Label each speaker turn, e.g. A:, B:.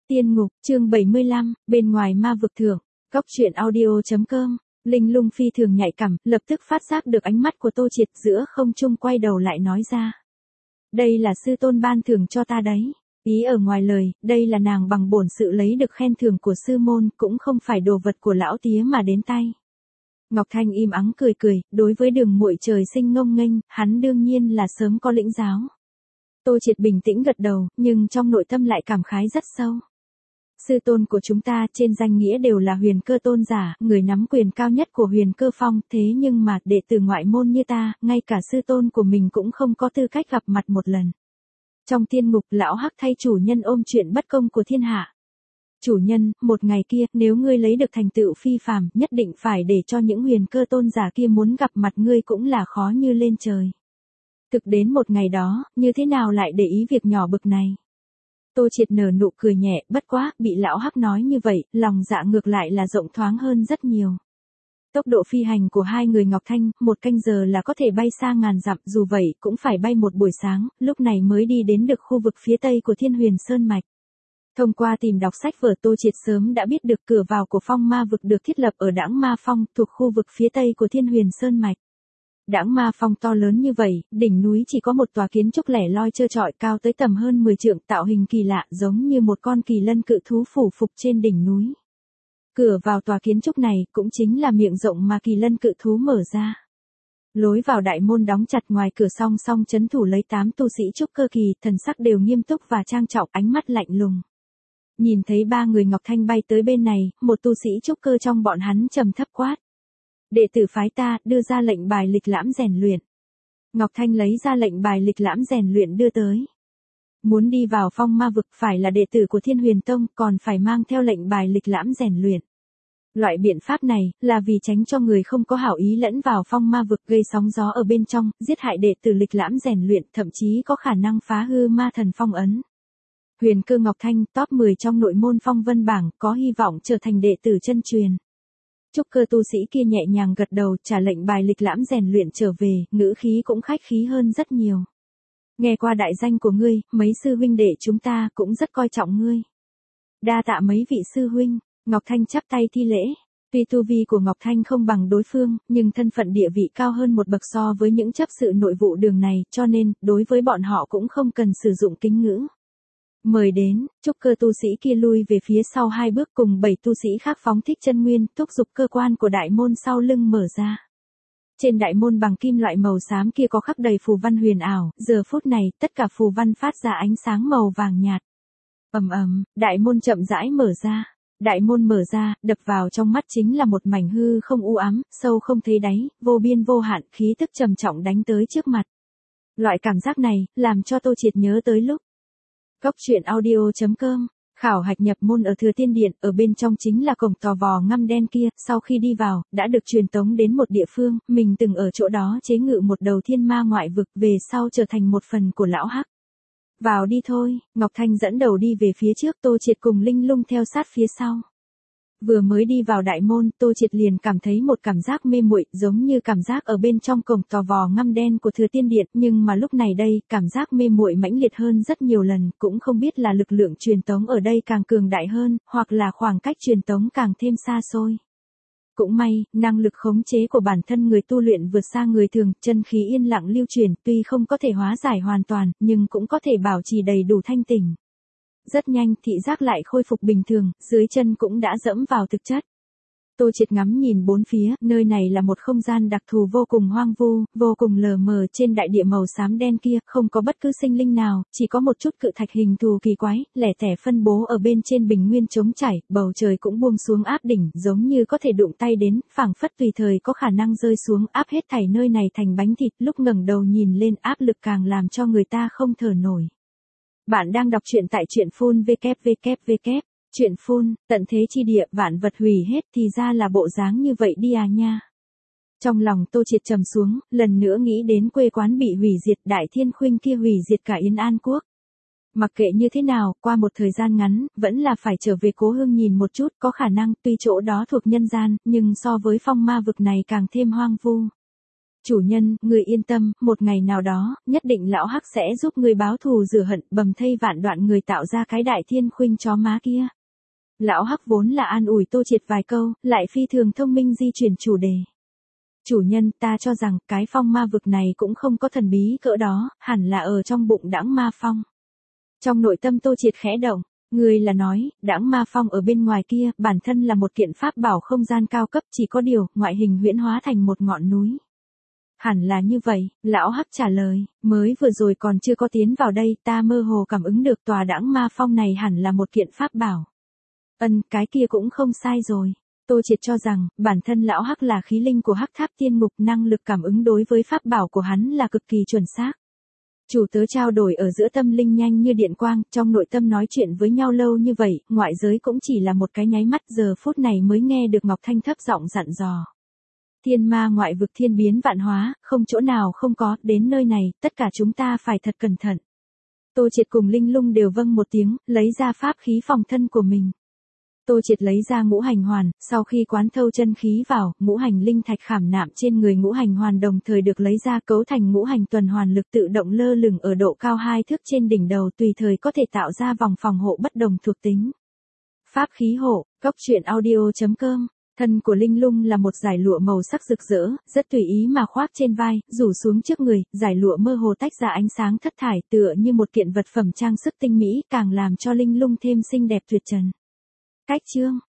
A: Tiên ngục, chương 75, bên ngoài ma vực thưởng. Góc truyện audio.com. Linh Lung phi thường nhạy cảm, lập tức phát giác được ánh mắt của Tô Triệt, giữa không trung quay đầu lại nói ra. Đây là sư tôn ban thưởng cho ta đấy. Ý ở ngoài lời, đây là nàng bằng bổn sự lấy được khen thưởng của sư môn, cũng không phải đồ vật của lão tía mà đến tay. Ngọc Thanh im ắng cười cười, đối với Đường muội trời sinh ngông nghênh, hắn đương nhiên là sớm có lĩnh giáo. Tô Triệt bình tĩnh gật đầu, nhưng trong nội tâm lại cảm khái rất sâu. Sư tôn của chúng ta trên danh nghĩa đều là Huyền Cơ tôn giả, người nắm quyền cao nhất của Huyền Cơ Phong, thế nhưng mà đệ tử ngoại môn như ta, ngay cả sư tôn của mình cũng không có tư cách gặp mặt một lần. Trong thiên ngục, lão hắc thay chủ nhân ôm chuyện bất công của thiên hạ. Chủ nhân, một ngày kia, nếu ngươi lấy được thành tựu phi phàm, nhất định phải để cho những Huyền Cơ tôn giả kia muốn gặp mặt ngươi cũng là khó như lên trời. Thực đến một ngày đó, như thế nào lại để ý việc nhỏ bực này? Tô Triệt nở nụ cười nhẹ, bất quá, bị lão hắc nói như vậy, lòng dạ ngược lại là rộng thoáng hơn rất nhiều. Tốc độ phi hành của hai người Ngọc Thanh, 1 canh giờ là có thể bay xa ngàn dặm, dù vậy, cũng phải bay một buổi sáng, lúc này mới đi đến được khu vực phía tây của Thiên Huyền Sơn Mạch. Thông qua tìm đọc sách vở, Tô Triệt sớm đã biết được cửa vào của phong ma vực được thiết lập ở Đãng Ma Phong, thuộc khu vực phía tây của Thiên Huyền Sơn Mạch. Đãng Ma Phong to lớn như vậy, đỉnh núi chỉ có một tòa kiến trúc lẻ loi trơ trọi cao tới tầm hơn 10 trượng, tạo hình kỳ lạ, giống như một con kỳ lân cự thú phủ phục trên đỉnh núi. Cửa vào tòa kiến trúc này cũng chính là miệng rộng mà kỳ lân cự thú mở ra. Lối vào đại môn đóng chặt, ngoài cửa song song trấn thủ lấy 8 tu sĩ trúc cơ kỳ, thần sắc đều nghiêm túc và trang trọng, ánh mắt lạnh lùng. Nhìn thấy 3 người Ngọc Thanh bay tới bên này, một tu sĩ trúc cơ trong bọn hắn trầm thấp quát. Đệ tử phái ta, đưa ra lệnh bài lịch lãm rèn luyện. Ngọc Thanh lấy ra lệnh bài lịch lãm rèn luyện đưa tới. Muốn đi vào phong ma vực phải là đệ tử của Thiên Huyền Tông, còn phải mang theo lệnh bài lịch lãm rèn luyện. Loại biện pháp này, là vì tránh cho người không có hảo ý lẫn vào phong ma vực gây sóng gió ở bên trong, giết hại đệ tử lịch lãm rèn luyện, thậm chí có khả năng phá hư ma thần phong ấn. Huyền Cơ Ngọc Thanh, top 10 trong nội môn phong vân bảng, có hy vọng trở thành đệ tử chân truyền. Trúc cơ tu sĩ kia nhẹ nhàng gật đầu, trả lệnh bài lịch lãm rèn luyện trở về, ngữ khí cũng khách khí hơn rất nhiều. Nghe qua đại danh của ngươi, mấy sư huynh đệ chúng ta cũng rất coi trọng ngươi. Đa tạ mấy vị sư huynh. Ngọc Thanh chắp tay thi lễ. Tuy tu vi của Ngọc Thanh không bằng đối phương, nhưng thân phận địa vị cao hơn một bậc so với những chấp sự nội vụ đường này, cho nên, đối với bọn họ cũng không cần sử dụng kính ngữ. Mời đến, trúc cơ tu sĩ kia lui về phía sau 2 bước, cùng 7 tu sĩ khác phóng thích chân nguyên, thúc giục cơ quan của đại môn sau lưng mở ra. Trên đại môn bằng kim loại màu xám kia có khắc đầy phù văn huyền ảo, giờ phút này, tất cả phù văn phát ra ánh sáng màu vàng nhạt. Ầm ầm, đại môn chậm rãi mở ra. Đại môn mở ra, đập vào trong mắt chính là một mảnh hư không u ám, sâu không thấy đáy, vô biên vô hạn, khí tức trầm trọng đánh tới trước mặt. Loại cảm giác này, làm cho Tô Triệt nhớ tới lúc Góc truyện audio.com, khảo hạch nhập môn ở Thừa Thiên Điện, ở bên trong chính là cổng tò vò ngăm đen kia, sau khi đi vào, đã được truyền tống đến một địa phương, mình từng ở chỗ đó chế ngự một đầu thiên ma ngoại vực, về sau trở thành một phần của lão hắc. Vào đi thôi, Ngọc Thanh dẫn đầu đi về phía trước, Tô Triệt cùng Linh Lung theo sát phía sau. Vừa mới đi vào đại môn, Tô Triệt liền cảm thấy một cảm giác mê muội, giống như cảm giác ở bên trong cổng tò vò ngăm đen của Thừa Tiên Điện, nhưng mà lúc này đây, cảm giác mê muội mãnh liệt hơn rất nhiều lần, cũng không biết là lực lượng truyền tống ở đây càng cường đại hơn, hoặc là khoảng cách truyền tống càng thêm xa xôi. Cũng may, năng lực khống chế của bản thân người tu luyện vượt xa người thường, chân khí yên lặng lưu chuyển, tuy không có thể hóa giải hoàn toàn, nhưng cũng có thể bảo trì đầy đủ thanh tỉnh. Rất nhanh, thị giác lại khôi phục bình thường, dưới chân cũng đã dẫm vào thực chất. Tô Triệt ngắm nhìn bốn phía, nơi này là một không gian đặc thù vô cùng hoang vu, vô cùng lờ mờ, trên đại địa màu xám đen kia, không có bất cứ sinh linh nào, chỉ có một chút cự thạch hình thù kỳ quái, lẻ tẻ phân bố ở bên trên bình nguyên trống trải, bầu trời cũng buông xuống áp đỉnh, giống như có thể đụng tay đến, phảng phất tùy thời có khả năng rơi xuống, áp hết thảy nơi này thành bánh thịt, lúc ngẩng đầu nhìn lên áp lực càng làm cho người ta không thở nổi. Bạn đang đọc truyện tại truyện phun www. Truyện phun, tận thế chi địa, vạn vật hủy hết, thì ra là bộ dáng như vậy đi à nha. Trong lòng Tô Triệt trầm xuống, lần nữa nghĩ đến quê quán bị hủy diệt, Đại Thiên Khuynh kia hủy diệt cả Yên An Quốc. Mặc kệ như thế nào, qua một thời gian ngắn, vẫn là phải trở về cố hương nhìn một chút, có khả năng, tuy chỗ đó thuộc nhân gian, nhưng so với phong ma vực này càng thêm hoang vu. Chủ nhân, người yên tâm, một ngày nào đó, nhất định lão hắc sẽ giúp người báo thù rửa hận, bầm thây vạn đoạn người tạo ra cái đại thiên khuynh chó má kia. Lão hắc vốn là an ủi Tô Triệt vài câu, lại phi thường thông minh di chuyển chủ đề. Chủ nhân, ta cho rằng, cái phong ma vực này cũng không có thần bí cỡ đó, hẳn là ở trong bụng đãng ma phong. Trong nội tâm Tô Triệt khẽ động, người là nói, đãng ma phong ở bên ngoài kia, bản thân là một kiện pháp bảo không gian cao cấp, chỉ có điều, ngoại hình huyễn hóa thành một ngọn núi. Hẳn là như vậy, lão hắc trả lời, mới vừa rồi còn chưa có tiến vào đây, ta mơ hồ cảm ứng được tòa đãng ma phong này hẳn là một kiện pháp bảo. Cái kia cũng không sai rồi. Tô Triệt cho rằng, bản thân lão hắc là khí linh của hắc tháp tiên ngục, năng lực cảm ứng đối với pháp bảo của hắn là cực kỳ chuẩn xác. Chủ tớ trao đổi ở giữa tâm linh nhanh như điện quang, trong nội tâm nói chuyện với nhau lâu như vậy, ngoại giới cũng chỉ là một cái nháy mắt, giờ phút này mới nghe được Ngọc Thanh thấp giọng dặn dò. Thiên ma ngoại vực thiên biến vạn hóa, không chỗ nào không có, đến nơi này, tất cả chúng ta phải thật cẩn thận. Tô Triệt cùng Linh Lung đều vâng một tiếng, lấy ra pháp khí phòng thân của mình. Tô Triệt lấy ra ngũ hành hoàn, sau khi quán thâu chân khí vào, ngũ hành linh thạch khảm nạm trên người ngũ hành hoàn đồng thời được lấy ra cấu thành ngũ hành tuần hoàn lực tự động lơ lửng ở độ cao 2 thước trên đỉnh đầu, tùy thời có thể tạo ra vòng phòng hộ bất đồng thuộc tính. Pháp khí hộ, goctruyện.audio.com. Thân của Linh Lung là một dải lụa màu sắc rực rỡ, rất tùy ý mà khoác trên vai, rủ xuống trước người, dải lụa mơ hồ tách ra ánh sáng thất thải tựa như một kiện vật phẩm trang sức tinh mỹ, càng làm cho Linh Lung thêm xinh đẹp tuyệt trần. Cách chương